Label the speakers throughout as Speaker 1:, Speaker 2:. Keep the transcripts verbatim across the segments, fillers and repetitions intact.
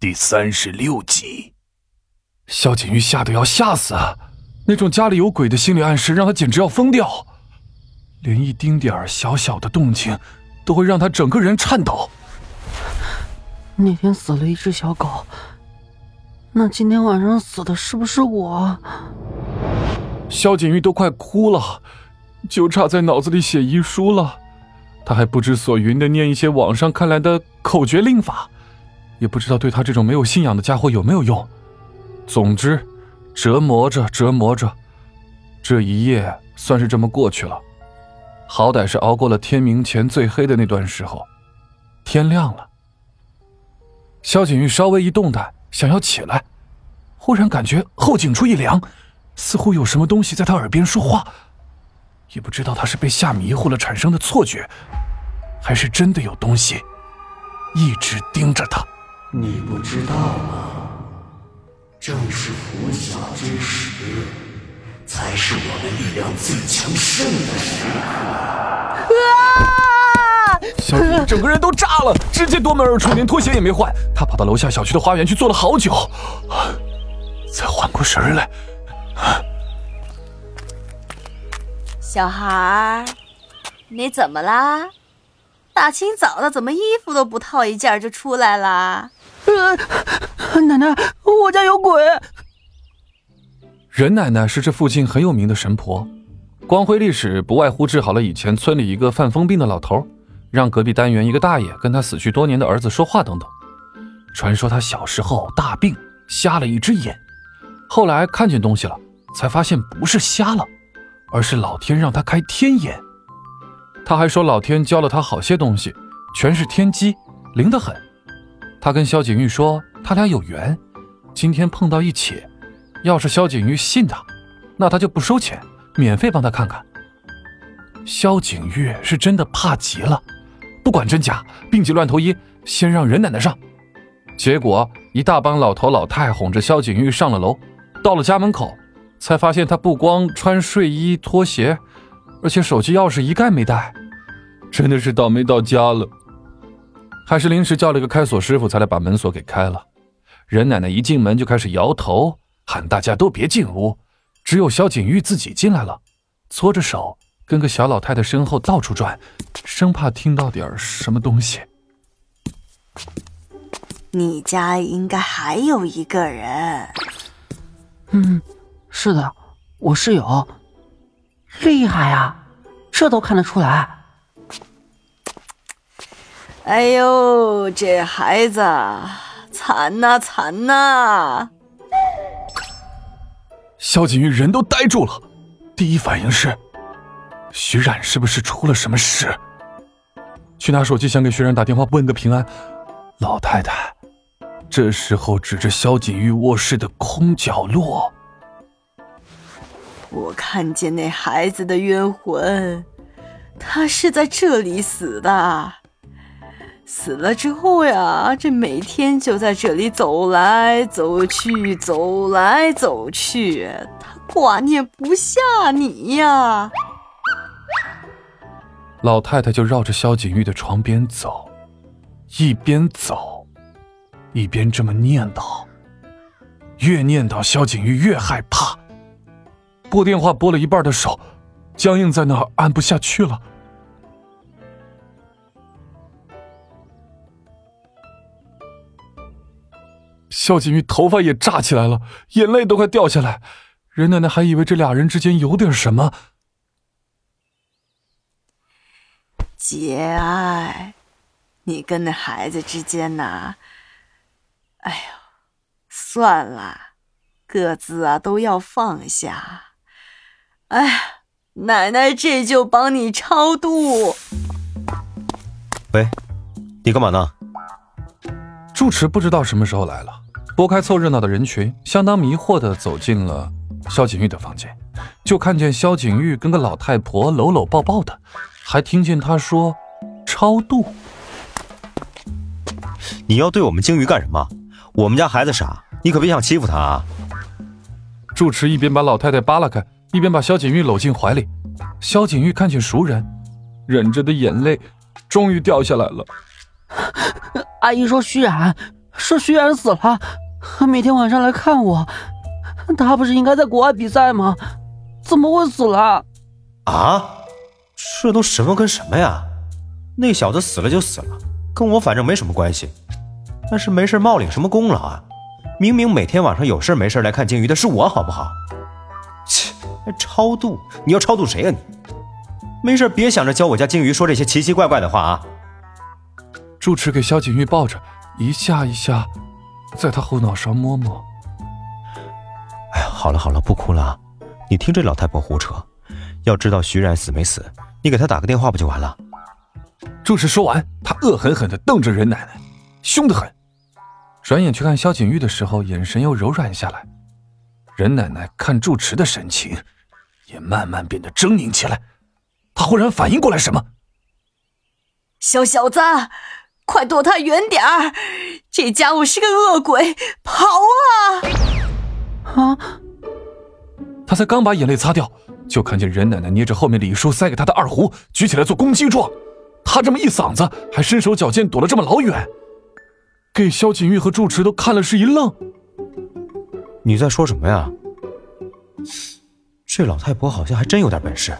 Speaker 1: 第三十六集。
Speaker 2: 萧景玉吓得要吓死啊！那种家里有鬼的心理暗示让他简直要疯掉，连一丁点小小的动静都会让他整个人颤抖。
Speaker 3: 那天死了一只小狗，那今天晚上死的是不是我？
Speaker 2: 萧景玉都快哭了，就差在脑子里写遗书了。他还不知所云地念一些网上看来的口诀令法，也不知道对他这种没有信仰的家伙有没有用。总之折磨着折磨着，这一夜算是这么过去了。好歹是熬过了天明前最黑的那段时候。天亮了，萧景玉稍微一动弹，想要起来，忽然感觉后颈处一凉，似乎有什么东西在他耳边说话，也不知道他是被吓迷糊了产生的错觉，还是真的有东西一直盯着他。
Speaker 4: 你不知道吗？正是拂晓之时，才是我们力量最强盛的时刻。
Speaker 3: 啊！
Speaker 2: 萧景玉整个人都炸了，直接夺门而出，连拖鞋也没换。他跑到楼下小区的花园去坐了好久，才缓过神来。
Speaker 5: 小孩，你怎么啦？大清早的，怎么衣服都不套一件就出来啦？
Speaker 3: 呃，奶奶，我家有鬼。
Speaker 2: 任奶奶是这附近很有名的神婆，光辉历史不外乎治好了以前村里一个犯疯病的老头，让隔壁单元一个大爷跟他死去多年的儿子说话等等。传说他小时候大病，瞎了一只眼，后来看见东西了，才发现不是瞎了，而是老天让他开天眼。他还说老天教了他好些东西，全是天机，灵得很。他跟萧景玉说他俩有缘，今天碰到一起，要是萧景玉信他，那他就不收钱，免费帮他看看。萧景玉是真的怕极了，不管真假，病急乱投医，先让任奶奶上。结果一大帮老头老太哄着萧景玉上了楼，到了家门口，才发现他不光穿睡衣拖鞋，而且手机钥匙一概没带，真的是倒霉到家了。还是临时叫了个开锁师傅才来把门锁给开了。任奶奶一进门就开始摇头，喊大家都别进屋，只有萧景玉自己进来了，搓着手跟个小老太太身后到处转，生怕听到点什么东西。
Speaker 5: 你家应该还有一个人。
Speaker 3: 嗯，是的，我室友。厉害啊，这都看得出来。
Speaker 5: 哎呦，这孩子惨呐惨呐！
Speaker 2: 萧景玉人都呆住了，第一反应是徐冉是不是出了什么事？去拿手机想给徐冉打电话问个平安。老太太这时候指着萧景玉卧室的空角落，
Speaker 5: 我看见那孩子的冤魂，他是在这里死的。死了之后呀，这每天就在这里走来走去，走来走去，他挂念不下你呀。
Speaker 2: 老太太就绕着萧景玉的床边走，一边走一边这么念叨，越念叨萧景玉越害怕。拨电话拨了一半的手僵硬在那儿，按不下去了。萧景玉头发也炸起来了，眼泪都快掉下来。任奶奶还以为这俩人之间有点什么。
Speaker 5: 节哀，你跟那孩子之间呐，哎呦，算了，各自啊都要放下。哎呀，奶奶这就帮你超度。
Speaker 6: 喂，你干嘛呢？
Speaker 2: 住持不知道什么时候来了，拨开凑热闹的人群，相当迷惑地走进了萧景玉的房间，就看见萧景玉跟个老太婆搂搂抱抱的，还听见她说超度。
Speaker 6: 你要对我们鲸鱼干什么？我们家孩子傻，你可别想欺负他啊！
Speaker 2: 住持一边把老太太扒拉开，一边把萧景玉搂进怀里。萧景玉看见熟人，忍着的眼泪终于掉下来了。
Speaker 3: 阿姨说徐冉， 是徐冉死了，每天晚上来看我。他不是应该在国外比赛吗？怎么会死了？
Speaker 6: 啊，这都什么跟什么呀？那小子死了就死了，跟我反正没什么关系。但是没事冒领什么功劳啊？明明每天晚上有事没事来看鲸鱼的是我，好不好？切，超度？你要超度谁啊你？没事别想着教我家鲸鱼说这些奇奇怪怪的话啊！
Speaker 2: 住持给萧景玉抱着，一下一下在他后脑勺摸摸。
Speaker 6: 哎呀，好了好了，不哭了啊！你听这老太婆胡扯，要知道徐冉死没死，你给她打个电话不就完了？
Speaker 2: 住持说完，他恶狠狠地瞪着任奶奶，凶得很。转眼去看萧景玉的时候，眼神又柔软下来。任奶奶看住持的神情也慢慢变得狰狞起来。她忽然反应过来什么，
Speaker 5: 小小子，快躲他远点儿！这家伙是个恶鬼，跑啊！
Speaker 3: 啊！
Speaker 2: 他才刚把眼泪擦掉，就看见任奶奶捏着后面李叔塞给他的二胡，举起来做攻击状。他这么一嗓子，还身手矫健，躲了这么老远，给萧景玉和住持都看了是一愣。
Speaker 6: 你在说什么呀？这老太婆好像还真有点本事。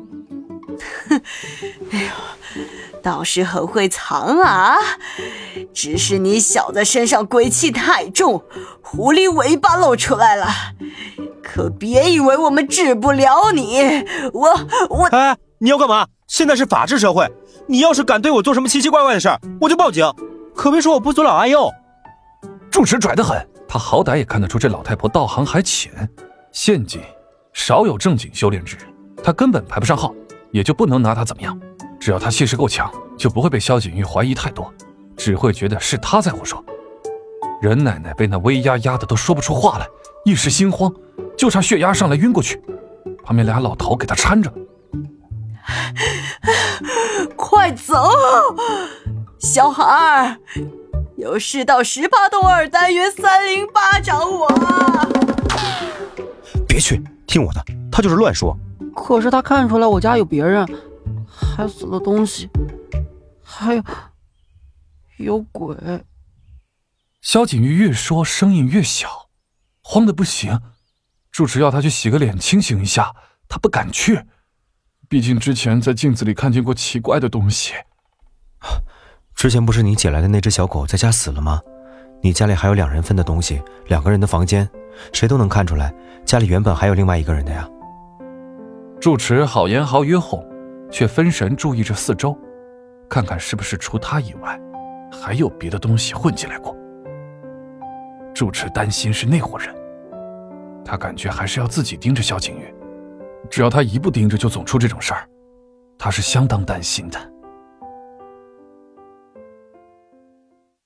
Speaker 5: 哎呦，倒是很会藏啊！只是你小子身上鬼气太重，狐狸尾巴露出来了。可别以为我们治不了你，我我……
Speaker 6: 哎，你要干嘛？现在是法治社会，你要是敢对我做什么奇奇怪怪的事儿，我就报警。可别说我不尊老爱幼。
Speaker 2: 住持拽得很，他好歹也看得出这老太婆道行还浅，现今少有正经修炼之人，他根本排不上号，也就不能拿他怎么样。只要他气势够强，就不会被萧景玉怀疑太多，只会觉得是他在胡说。任奶奶被那威压压得都说不出话来，一时心慌，就差血压上来晕过去。旁边俩老头给他搀着。
Speaker 5: 快走，小孩儿，有事到十八洞二单元三零八找我啊！
Speaker 6: 别去，听我的，他就是乱说。
Speaker 3: 可是他看出来我家有别人，还死了东西，还有有鬼。
Speaker 2: 萧景玉越说声音越小，慌得不行。住持要他去洗个脸清醒一下，他不敢去，毕竟之前在镜子里看见过奇怪的东西。
Speaker 6: 之前不是你捡来的那只小狗在家死了吗？你家里还有两人份的东西，两个人的房间，谁都能看出来家里原本还有另外一个人的呀。
Speaker 2: 住持好言好语哄，却分神注意着四周，看看是不是除他以外还有别的东西混进来过。住持担心是那伙人，他感觉还是要自己盯着萧景玉，只要他一不盯着就总出这种事儿，他是相当担心的。